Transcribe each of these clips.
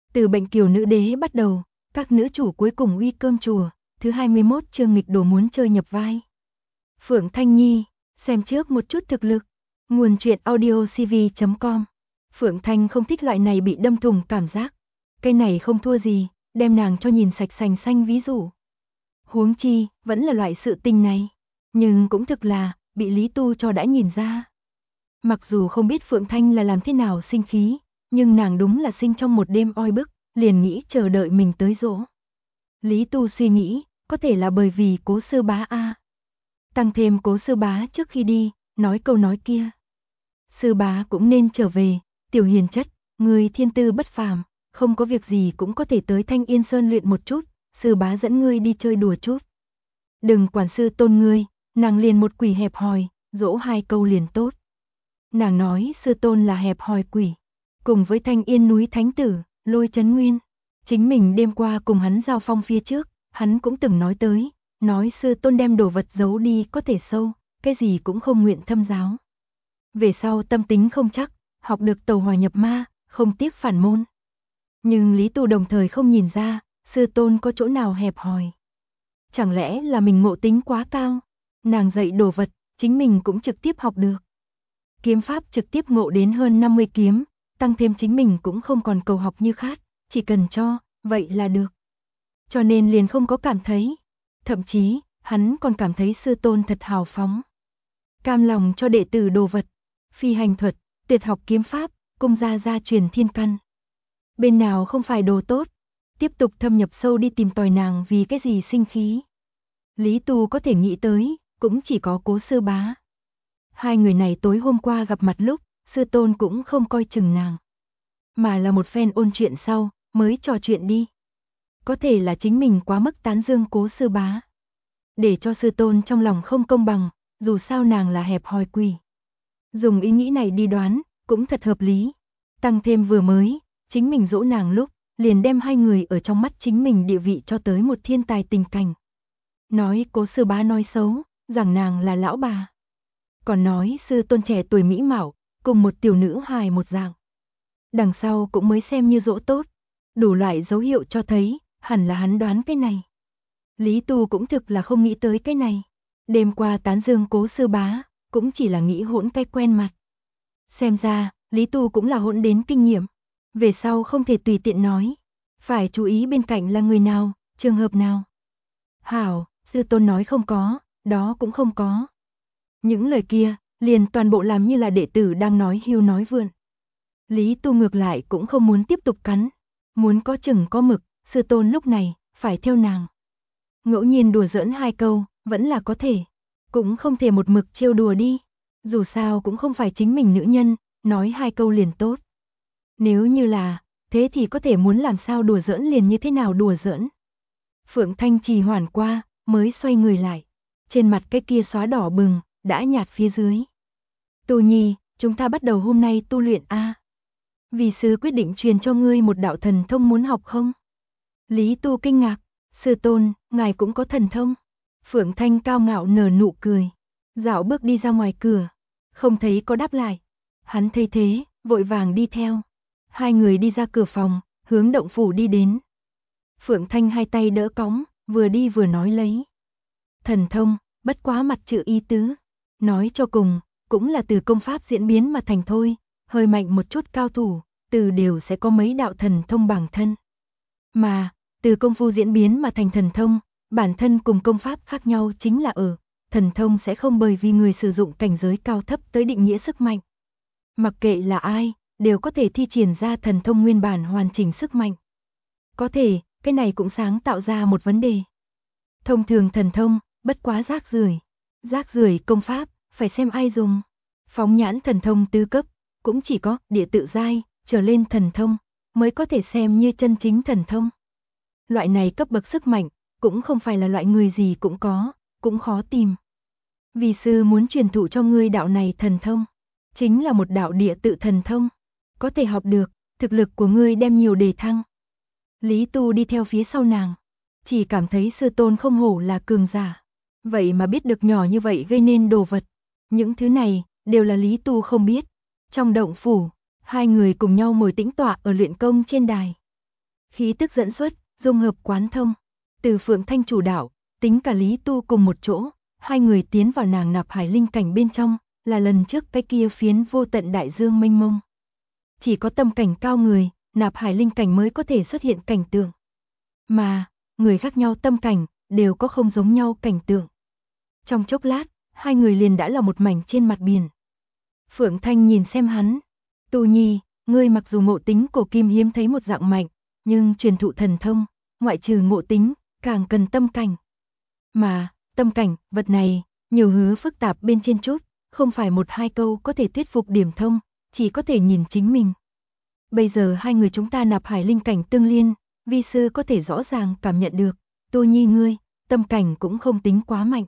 Từ bệnh kiều nữ đế bắt đầu, các nữ chủ cuối cùng uy cơm chùa, thứ 21 chương nghịch đồ muốn chơi nhập vai. Phượng Thanh Nhi, xem trước một chút thực lực. Nguồn truyện audiocv.com. Phượng Thanh không thích loại này bị đâm thùng cảm giác. Cái này không thua gì, đem nàng cho nhìn sạch sành xanh ví dụ. Huống chi, vẫn là loại sự tình này. Nhưng cũng thực là, bị Lý Tu cho đã nhìn ra. Mặc dù không biết Phượng Thanh là làm thế nào sinh khí, nhưng nàng đúng là sinh trong một đêm oi bức, liền nghĩ chờ đợi mình tới dỗ. Lý Tu suy nghĩ, có thể là bởi vì Cố Sư Bá a. Tăng thêm Cố Sư Bá trước khi đi, nói câu nói kia. Sư Bá cũng nên trở về, tiểu hiền chất, người thiên tư bất phàm, không có việc gì cũng có thể tới Thanh Yên Sơn luyện một chút, Sư Bá dẫn ngươi đi chơi đùa chút. Đừng quản sư tôn ngươi, nàng liền một quỷ hẹp hòi, dỗ hai câu liền tốt. Nàng nói sư tôn là hẹp hòi quỷ, cùng với Thanh Yên núi thánh tử, Lôi Chấn Nguyên. Chính mình đêm qua cùng hắn giao phong phía trước, hắn cũng từng nói tới, nói sư tôn đem đồ vật giấu đi có thể sâu, cái gì cũng không nguyện thâm giáo. Về sau tâm tính không chắc, học được tàu hỏa nhập ma, không tiếc phản môn. Nhưng Lý Tu đồng thời không nhìn ra, sư tôn có chỗ nào hẹp hòi. Chẳng lẽ là mình ngộ tính quá cao, nàng dạy đồ vật, chính mình cũng trực tiếp học được. Kiếm pháp trực tiếp ngộ đến hơn 50 kiếm, tăng thêm chính mình cũng không còn cầu học như khác, chỉ cần cho, vậy là được. Cho nên liền không có cảm thấy. Thậm chí, hắn còn cảm thấy sư tôn thật hào phóng. Cam lòng cho đệ tử đồ vật, phi hành thuật, tuyệt học kiếm pháp, cung gia truyền thiên căn. Bên nào không phải đồ tốt, tiếp tục thâm nhập sâu đi tìm tòi nàng vì cái gì sinh khí. Lý Tu có thể nghĩ tới, cũng chỉ có Cố Sư Bá. Hai người này tối hôm qua gặp mặt lúc, sư tôn cũng không coi chừng nàng. Mà là một phen ôn chuyện sau, mới trò chuyện đi. Có thể là chính mình quá mức tán dương Cố Sư Bá. Để cho sư tôn trong lòng không công bằng, dù sao nàng là hẹp hòi quỷ. Dùng ý nghĩ này đi đoán, cũng thật hợp lý. Tăng thêm vừa mới, chính mình dỗ nàng lúc, liền đem hai người ở trong mắt chính mình địa vị cho tới một thiên tài tình cảnh. Nói Cố Sư Bá nói xấu, rằng nàng là lão bà. Còn nói sư tôn trẻ tuổi mỹ mạo, cùng một tiểu nữ hài một dạng. Đằng sau cũng mới xem như dỗ tốt, đủ loại dấu hiệu cho thấy, hẳn là hắn đoán cái này. Lý Tu cũng thực là không nghĩ tới cái này. Đêm qua tán dương Cố Sư Bá, cũng chỉ là nghĩ hỗn cái quen mặt. Xem ra, Lý Tu cũng là hỗn đến kinh nghiệm. Về sau không thể tùy tiện nói. Phải chú ý bên cạnh là người nào, trường hợp nào. Hảo, sư tôn nói không có, đó cũng không có. Những lời kia, liền toàn bộ làm như là đệ tử đang nói hưu nói vượn. Lý Tu ngược lại cũng không muốn tiếp tục cắn. Muốn có chừng có mực, sư tôn lúc này, phải theo nàng. Ngẫu nhiên đùa giỡn hai câu, vẫn là có thể. Cũng không thể một mực trêu đùa đi. Dù sao cũng không phải chính mình nữ nhân, nói hai câu liền tốt. Nếu như là, thế thì có thể muốn làm sao đùa giỡn liền như thế nào đùa giỡn. Phượng Thanh trì hoãn qua, mới xoay người lại. Trên mặt cái kia xóa đỏ bừng, đã nhạt phía dưới. Tu Nhi, chúng ta bắt đầu hôm nay tu luyện a. Vì sư quyết định truyền cho ngươi một đạo thần thông muốn học không? Lý Tu kinh ngạc, sư tôn, ngài cũng có thần thông. Phượng Thanh cao ngạo nở nụ cười, dạo bước đi ra ngoài cửa, không thấy có đáp lại. Hắn thấy thế, vội vàng đi theo. Hai người đi ra cửa phòng, hướng động phủ đi đến. Phượng Thanh hai tay đỡ cõng, vừa đi vừa nói lấy. Thần thông, bất quá mặt chữ ý tứ. Nói cho cùng, cũng là từ công pháp diễn biến mà thành thôi, hơi mạnh một chút cao thủ, từ đều sẽ có mấy đạo thần thông bản thân. Mà, từ công phu diễn biến mà thành thần thông, bản thân cùng công pháp khác nhau chính là ở, thần thông sẽ không bởi vì người sử dụng cảnh giới cao thấp tới định nghĩa sức mạnh. Mặc kệ là ai, đều có thể thi triển ra thần thông nguyên bản hoàn chỉnh sức mạnh. Có thể, cái này cũng sáng tạo ra một vấn đề. Thông thường thần thông, bất quá rác rưởi. Rác rưởi công pháp, phải xem ai dùng. Phóng nhãn thần thông tứ cấp, cũng chỉ có địa tự giai, trở lên thần thông, mới có thể xem như chân chính thần thông. Loại này cấp bậc sức mạnh, cũng không phải là loại người gì cũng có, cũng khó tìm. Vì sư muốn truyền thụ cho ngươi đạo này thần thông, chính là một đạo địa tự thần thông. Có thể học được, thực lực của ngươi đem nhiều đề thăng. Lý Tu đi theo phía sau nàng, chỉ cảm thấy sư tôn không hổ là cường giả. Vậy mà biết được nhỏ như vậy gây nên đồ vật. Những thứ này, đều là Lý Tu không biết. Trong động phủ, hai người cùng nhau ngồi tĩnh tọa ở luyện công trên đài. Khí tức dẫn xuất, dung hợp quán thông. Từ Phượng Thanh chủ đạo, tính cả Lý Tu cùng một chỗ, hai người tiến vào nàng nạp hải linh cảnh bên trong, là lần trước cái kia phiến vô tận đại dương mênh mông. Chỉ có tâm cảnh cao người, nạp hải linh cảnh mới có thể xuất hiện cảnh tượng. Mà, người khác nhau tâm cảnh, đều có không giống nhau cảnh tượng. Trong chốc lát, hai người liền đã là một mảnh trên mặt biển. Phượng Thanh nhìn xem hắn. Tu Nhi, ngươi mặc dù ngộ tính cổ kim hiếm thấy một dạng mạnh, nhưng truyền thụ thần thông, ngoại trừ ngộ tính, càng cần tâm cảnh. Mà, tâm cảnh, vật này, nhiều hứa phức tạp bên trên chút, không phải một hai câu có thể thuyết phục điểm thông, chỉ có thể nhìn chính mình. Bây giờ hai người chúng ta nạp hải linh cảnh tương liên, vi sư có thể rõ ràng cảm nhận được, Tu Nhi ngươi, tâm cảnh cũng không tính quá mạnh.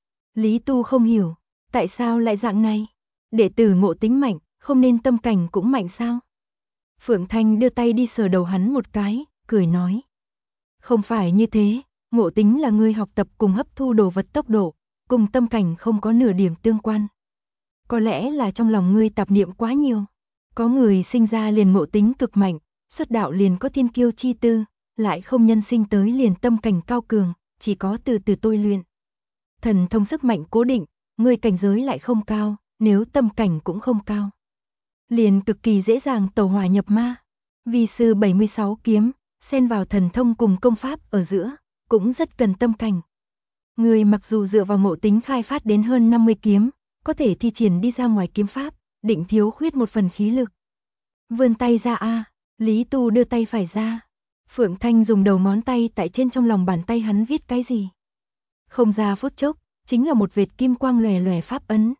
Lý Tu không hiểu, tại sao lại dạng này? Đệ tử ngộ tính mạnh, không nên tâm cảnh cũng mạnh sao? Phượng Thanh đưa tay đi sờ đầu hắn một cái, cười nói. Không phải như thế, ngộ tính là ngươi học tập cùng hấp thu đồ vật tốc độ, cùng tâm cảnh không có nửa điểm tương quan. Có lẽ là trong lòng ngươi tạp niệm quá nhiều. Có người sinh ra liền ngộ tính cực mạnh, xuất đạo liền có thiên kiêu chi tư, lại không nhân sinh tới liền tâm cảnh cao cường, chỉ có từ từ tôi luyện. Thần thông sức mạnh cố định, ngươi cảnh giới lại không cao, nếu tâm cảnh cũng không cao. Liền cực kỳ dễ dàng tẩu hỏa nhập ma. Vi sư 76 kiếm, xen vào thần thông cùng công pháp ở giữa, cũng rất cần tâm cảnh. Ngươi mặc dù dựa vào ngộ tính khai phát đến hơn 50 kiếm, có thể thi triển đi ra ngoài kiếm pháp, định thiếu khuyết một phần khí lực. Vươn tay ra a, Lý Tu đưa tay phải ra. Phượng Thanh dùng đầu ngón tay tại trên trong lòng bàn tay hắn viết cái gì. Không ra phút chốc, chính là một vệt kim quang lòe lòe pháp ấn.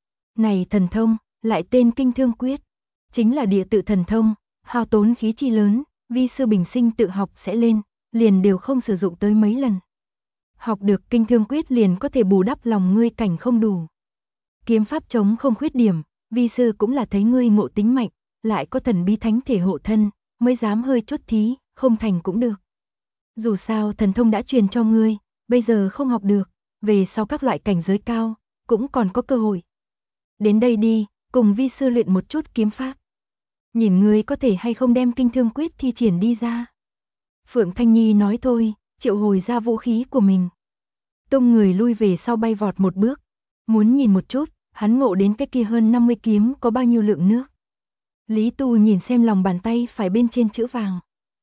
Này thần thông, lại tên Kinh Thương Quyết, chính là địa tự thần thông, hao tốn khí chi lớn, vi sư bình sinh tự học sẽ lên, liền đều không sử dụng tới mấy lần. Học được Kinh Thương Quyết liền có thể bù đắp lòng ngươi cảnh không đủ. Kiếm pháp chống không khuyết điểm, vi sư cũng là thấy ngươi ngộ tính mạnh, lại có thần bí thánh thể hộ thân, mới dám hơi chút thí, không thành cũng được. Dù sao thần thông đã truyền cho ngươi, bây giờ không học được, về sau các loại cảnh giới cao, cũng còn có cơ hội. Đến đây đi, cùng vi sư luyện một chút kiếm pháp. Nhìn ngươi có thể hay không đem Kinh Thương Quyết thi triển đi ra. Phượng Thanh Nhi nói thôi, triệu hồi ra vũ khí của mình. Tung người lui về sau bay vọt một bước, muốn nhìn một chút, hắn ngộ đến cái kia hơn 50 kiếm có bao nhiêu lượng nước. Lý Tu nhìn xem lòng bàn tay phải bên trên chữ vàng.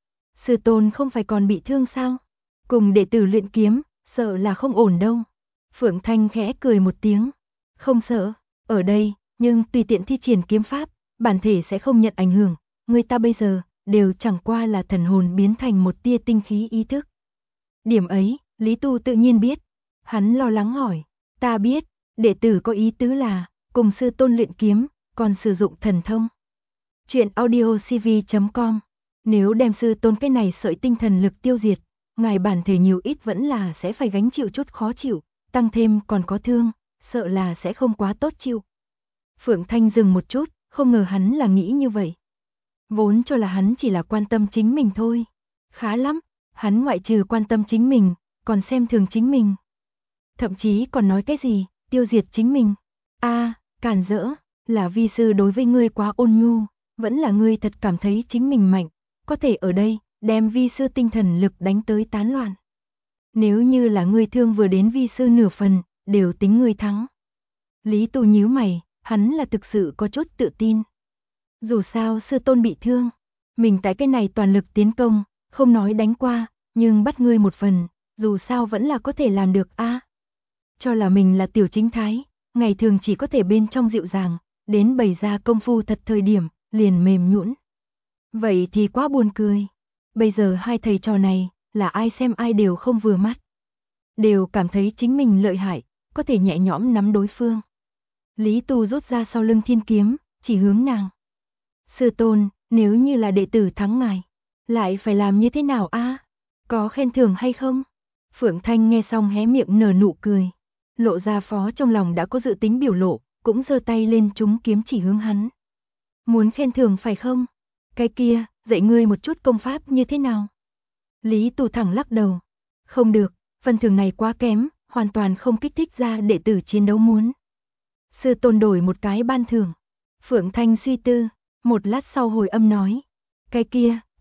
Sư tôn không phải còn bị thương sao? Cùng đệ tử luyện kiếm, sợ là không ổn đâu. Phượng Thanh khẽ cười một tiếng. Không sợ, ở đây, nhưng tùy tiện thi triển kiếm pháp, bản thể sẽ không nhận ảnh hưởng. Người ta bây giờ, đều chẳng qua là thần hồn biến thành một tia tinh khí ý thức. Điểm ấy, Lý Tu tự nhiên biết. Hắn lo lắng hỏi, ta biết, đệ tử có ý tứ là, cùng sư tôn luyện kiếm, còn sử dụng thần thông. Chuyện audiocv.com. Nếu đem sư tôn cái này sợi tinh thần lực tiêu diệt, ngài bản thể nhiều ít vẫn là sẽ phải gánh chịu chút khó chịu, tăng thêm còn có thương, sợ là sẽ không quá tốt chịu. Phượng Thanh dừng một chút, không ngờ hắn là nghĩ như vậy. Vốn cho là hắn chỉ là quan tâm chính mình thôi. Khá lắm, hắn ngoại trừ quan tâm chính mình, còn xem thường chính mình. Thậm chí còn nói cái gì, tiêu diệt chính mình. Cản rỡ, là vi sư đối với ngươi quá ôn nhu, vẫn là ngươi thật cảm thấy chính mình mạnh, có thể ở đây, đem vi sư tinh thần lực đánh tới tán loạn. Nếu như là ngươi thương vừa đến vi sư nửa phần, đều tính ngươi thắng. Lý Tu nhíu mày, hắn là thực sự có chút tự tin. Dù sao sư tôn bị thương, mình tại cái này toàn lực tiến công, không nói đánh qua, nhưng bắt ngươi một phần, dù sao vẫn là có thể làm được Cho là mình là tiểu chính thái, ngày thường chỉ có thể bên trong dịu dàng, đến bày ra công phu thật thời điểm, liền mềm nhũn. Vậy thì quá buồn cười. Bây giờ hai thầy trò này, là ai xem ai đều không vừa mắt. Đều cảm thấy chính mình lợi hại, có thể nhẹ nhõm nắm đối phương. Lý Tu rút ra sau lưng thiên kiếm, chỉ hướng nàng. Sư tôn, nếu như là đệ tử thắng ngài, lại phải làm như thế nào Có khen thưởng hay không? Phượng Thanh nghe xong hé miệng nở nụ cười. Lộ ra phó trong lòng đã có dự tính biểu lộ, cũng giơ tay lên trúng kiếm chỉ hướng hắn. Muốn khen thưởng phải không? Cái kia, dạy ngươi một chút công pháp như thế nào? Lý Tu thẳng lắc đầu. Không được, phần thưởng này quá kém, hoàn toàn không kích thích ra đệ tử chiến đấu muốn. Sư tôn đổi một cái ban thưởng. Phượng Thanh suy tư, một lát sau hồi âm nói. Cái kia,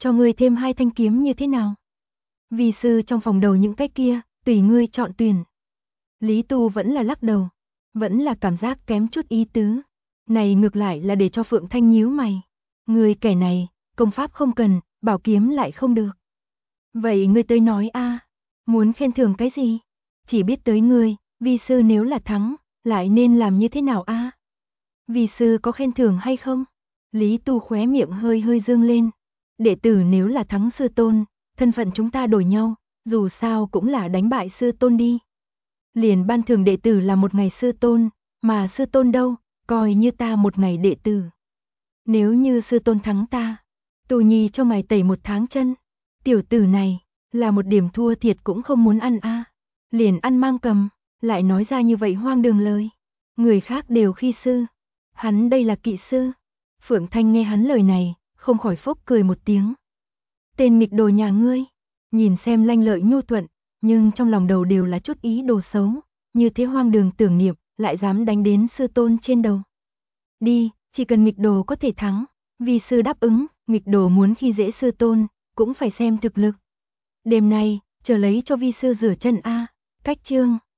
cho ngươi thêm 2 thanh kiếm như thế nào? Vi sư trong phòng đầu những cái kia, tùy ngươi chọn tuyển. Lý Tu vẫn là lắc đầu, vẫn là cảm giác kém chút ý tứ. Này ngược lại là để cho Phượng Thanh nhíu mày. Ngươi kẻ này, công pháp không cần, bảo kiếm lại không được. Vậy ngươi tới nói a, muốn khen thưởng cái gì? Chỉ biết tới ngươi, vi sư nếu là thắng, lại nên làm như thế nào a? Vi sư có khen thưởng hay không? Lý Tu khóe miệng hơi hơi dương lên. Đệ tử nếu là thắng sư tôn, thân phận chúng ta đổi nhau, dù sao cũng là đánh bại sư tôn đi. Liền ban thưởng đệ tử là một ngày sư tôn, mà sư tôn đâu, coi như ta một ngày đệ tử. Nếu như sư tôn thắng ta, Tô Nhi cho mày tẩy 1 tháng chân. Tiểu tử này, là một điểm thua thiệt cũng không muốn ăn a. Liền ăn mang cầm, lại nói ra như vậy hoang đường lời. Người khác đều khi sư, hắn đây là kỵ sư. Phượng Thanh nghe hắn lời này, không khỏi phốc cười một tiếng. Tên nghịch đồ nhà ngươi, nhìn xem lanh lợi nhu thuận, nhưng trong lòng đầu đều là chút ý đồ xấu, như thế hoang đường tưởng niệm, lại dám đánh đến sư tôn trên đầu. Đi, chỉ cần nghịch đồ có thể thắng, vi sư đáp ứng, nghịch đồ muốn khi dễ sư tôn, cũng phải xem thực lực. Đêm nay, chờ lấy cho vi sư rửa chân a. Cách chương